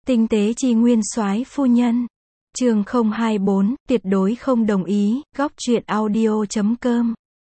Tinh tế chi nguyên soái phu nhân. Chương 024, tuyệt đối không đồng ý, góc truyện audio.com.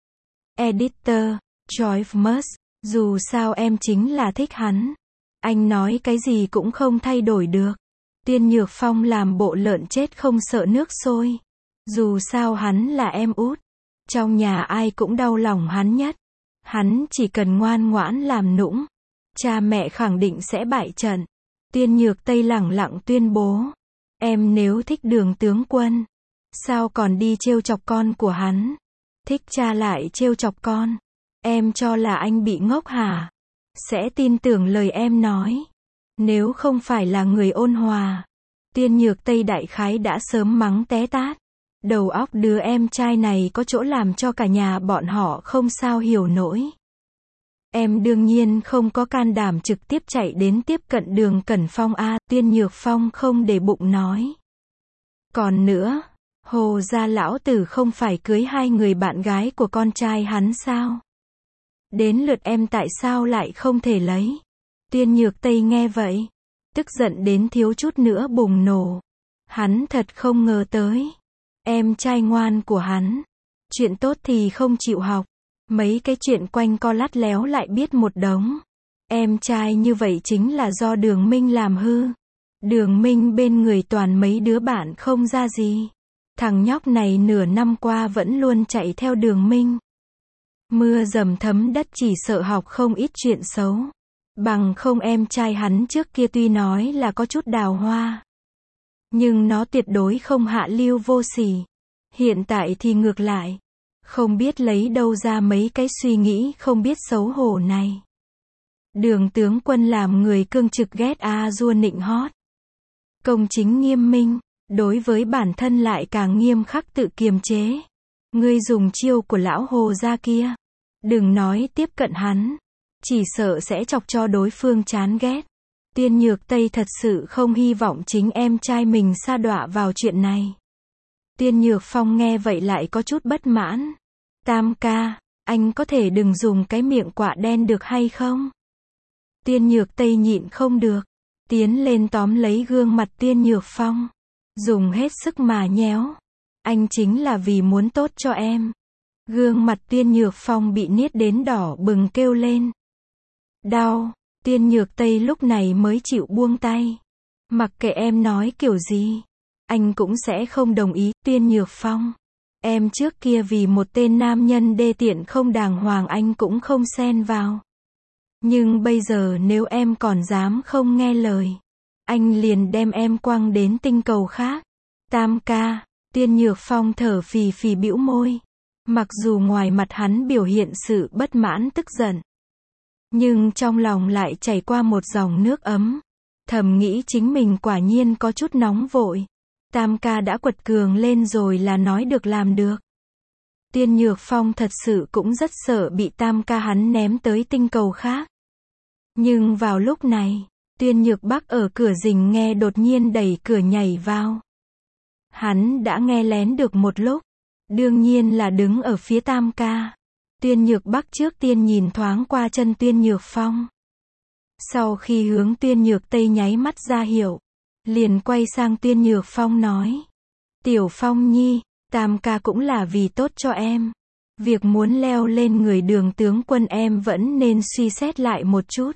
Editor, Joyce Murs. Dù sao em chính là thích hắn. Anh nói cái gì cũng không thay đổi được. Tiên Nhược Phong làm bộ lợn chết không sợ nước sôi. Dù sao hắn là em út. Trong nhà ai cũng đau lòng hắn nhất. Hắn chỉ cần ngoan ngoãn làm nũng. Cha mẹ khẳng định sẽ bại trận. Tiên Nhược Tây lẳng lặng tuyên bố. Em nếu thích Đường tướng quân, sao còn đi trêu chọc con của hắn? Thích cha lại trêu chọc con. Em cho là anh bị ngốc hả? Sẽ tin tưởng lời em nói. Nếu không phải là người ôn hòa, Tiên Nhược Tây đại khái đã sớm mắng té tát. Đầu óc đứa em trai này có chỗ làm cho cả nhà bọn họ không sao hiểu nổi. Em đương nhiên không có can đảm trực tiếp chạy đến tiếp cận Đường Cẩn Phong a, Tiên Nhược Phong không để bụng nói. Còn nữa, Hồ gia lão tử không phải cưới hai người bạn gái của con trai hắn sao? Đến lượt em tại sao lại không thể lấy? Tiên Nhược Tây nghe vậy, tức giận đến thiếu chút nữa bùng nổ. Hắn thật không ngờ tới. Em trai ngoan của hắn. Chuyện tốt thì không chịu học. Mấy cái chuyện quanh co lắt léo lại biết một đống. Em trai như vậy chính là do Đường Minh làm hư. Đường Minh bên người toàn mấy đứa bạn không ra gì. Thằng nhóc này nửa năm qua vẫn luôn chạy theo Đường Minh. Mưa dầm thấm đất chỉ sợ học không ít chuyện xấu. Bằng không em trai hắn trước kia tuy nói là có chút đào hoa, nhưng nó tuyệt đối không hạ lưu vô sỉ. Hiện tại thì ngược lại. Không biết lấy đâu ra mấy cái suy nghĩ không biết xấu hổ này. Đường tướng quân làm người cương trực ghét a-dua nịnh hót. Công chính nghiêm minh, đối với bản thân lại càng nghiêm khắc tự kiềm chế. Ngươi dùng chiêu của lão Hồ gia kia. Đừng nói tiếp cận hắn. Chỉ sợ sẽ chọc cho đối phương chán ghét. Tiên Nhược Tây thật sự không hy vọng chính em trai mình sa đọa vào chuyện này. Tiên Nhược Phong nghe vậy lại có chút bất mãn. Tam ca, anh có thể đừng dùng cái miệng quạ đen được hay không? Tiên Nhược Tây nhịn không được. Tiến lên tóm lấy gương mặt Tiên Nhược Phong. Dùng hết sức mà nhéo. Anh chính là vì muốn tốt cho em. Gương mặt Tiên Nhược Phong bị niết đến đỏ bừng kêu lên. Đau. Tiên Nhược Tây lúc này mới chịu buông tay. Mặc kệ em nói kiểu gì, anh cũng sẽ không đồng ý. Tiên Nhược Phong, em trước kia vì một tên nam nhân đê tiện không đàng hoàng anh cũng không xen vào. Nhưng bây giờ nếu em còn dám không nghe lời, anh liền đem em quăng đến tinh cầu khác. Tam ca. Tiên Nhược Phong thở phì phì bĩu môi. Mặc dù ngoài mặt hắn biểu hiện sự bất mãn tức giận, nhưng trong lòng lại chảy qua một dòng nước ấm. Thầm nghĩ chính mình quả nhiên có chút nóng vội. Tam ca đã quật cường lên rồi là nói được làm được. Tiên Nhược Phong thật sự cũng rất sợ bị tam ca hắn ném tới tinh cầu khác. Nhưng vào lúc này, Tiên Nhược Bắc ở cửa rình nghe đột nhiên đẩy cửa nhảy vào. Hắn đã nghe lén được một lúc. Đương nhiên là đứng ở phía tam ca. Tiên Nhược Bắc trước tiên nhìn thoáng qua chân Tiên Nhược Phong. Sau khi hướng Tiên Nhược Tây nháy mắt ra hiệu, liền quay sang Tiên Nhược Phong nói. Tiểu Phong nhi, tam ca cũng là vì tốt cho em. Việc muốn leo lên người Đường tướng quân em vẫn nên suy xét lại một chút.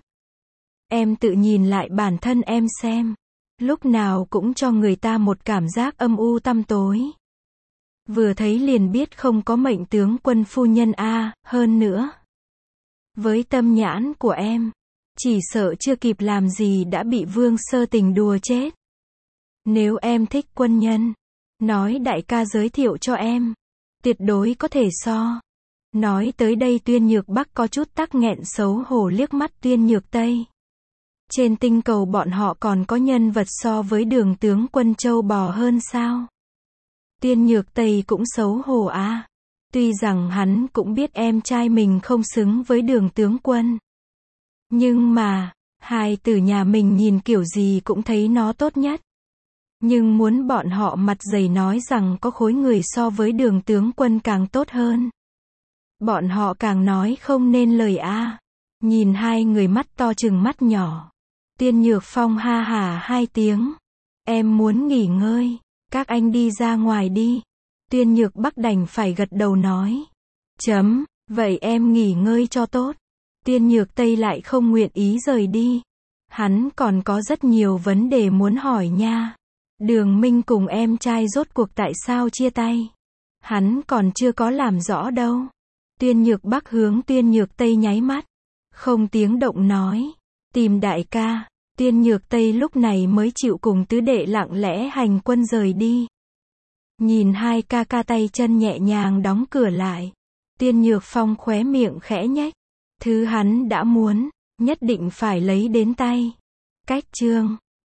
Em tự nhìn lại bản thân em xem. Lúc nào cũng cho người ta một cảm giác âm u tăm tối. Vừa thấy liền biết không có mệnh tướng quân phu nhân a, hơn nữa. Với tâm nhãn của em, chỉ sợ chưa kịp làm gì đã bị Vương Sơ Tình đùa chết. Nếu em thích quân nhân, nói đại ca giới thiệu cho em. Tuyệt đối có thể so. Nói tới đây Tiên Nhược Bắc có chút tắc nghẹn xấu hổ liếc mắt Tiên Nhược Tây. Trên tinh cầu bọn họ còn có nhân vật so với Đường tướng quân châu bò hơn sao? Tiên Nhược Tây cũng xấu hổ à. Tuy rằng hắn cũng biết em trai mình không xứng với Đường tướng quân. Nhưng mà, hai từ nhà mình nhìn kiểu gì cũng thấy nó tốt nhất. Nhưng muốn bọn họ mặt dày nói rằng có khối người so với Đường tướng quân càng tốt hơn. Bọn họ càng nói không nên lời a. Nhìn hai người mắt to chừng mắt nhỏ. Tiên Nhược Phong ha hả hai tiếng. Em muốn nghỉ ngơi. Các anh đi ra ngoài đi. Tiên Nhược Bắc đành phải gật đầu nói. Vậy em nghỉ ngơi cho tốt. Tiên Nhược Tây lại không nguyện ý rời đi. Hắn còn có rất nhiều vấn đề muốn hỏi nha. Đường Minh cùng em trai rốt cuộc tại sao chia tay? Hắn còn chưa có làm rõ đâu. Tiên Nhược Bắc hướng Tiên Nhược Tây nháy mắt. Không tiếng động nói. Tìm đại ca. Tiên Nhược Tây lúc này mới chịu cùng tứ đệ lặng lẽ hành quân rời đi. Nhìn hai ca ca tay chân nhẹ nhàng đóng cửa lại. Tiên Nhược Phong khóe miệng khẽ nhếch. Thứ hắn đã muốn, nhất định phải lấy đến tay. Cách chương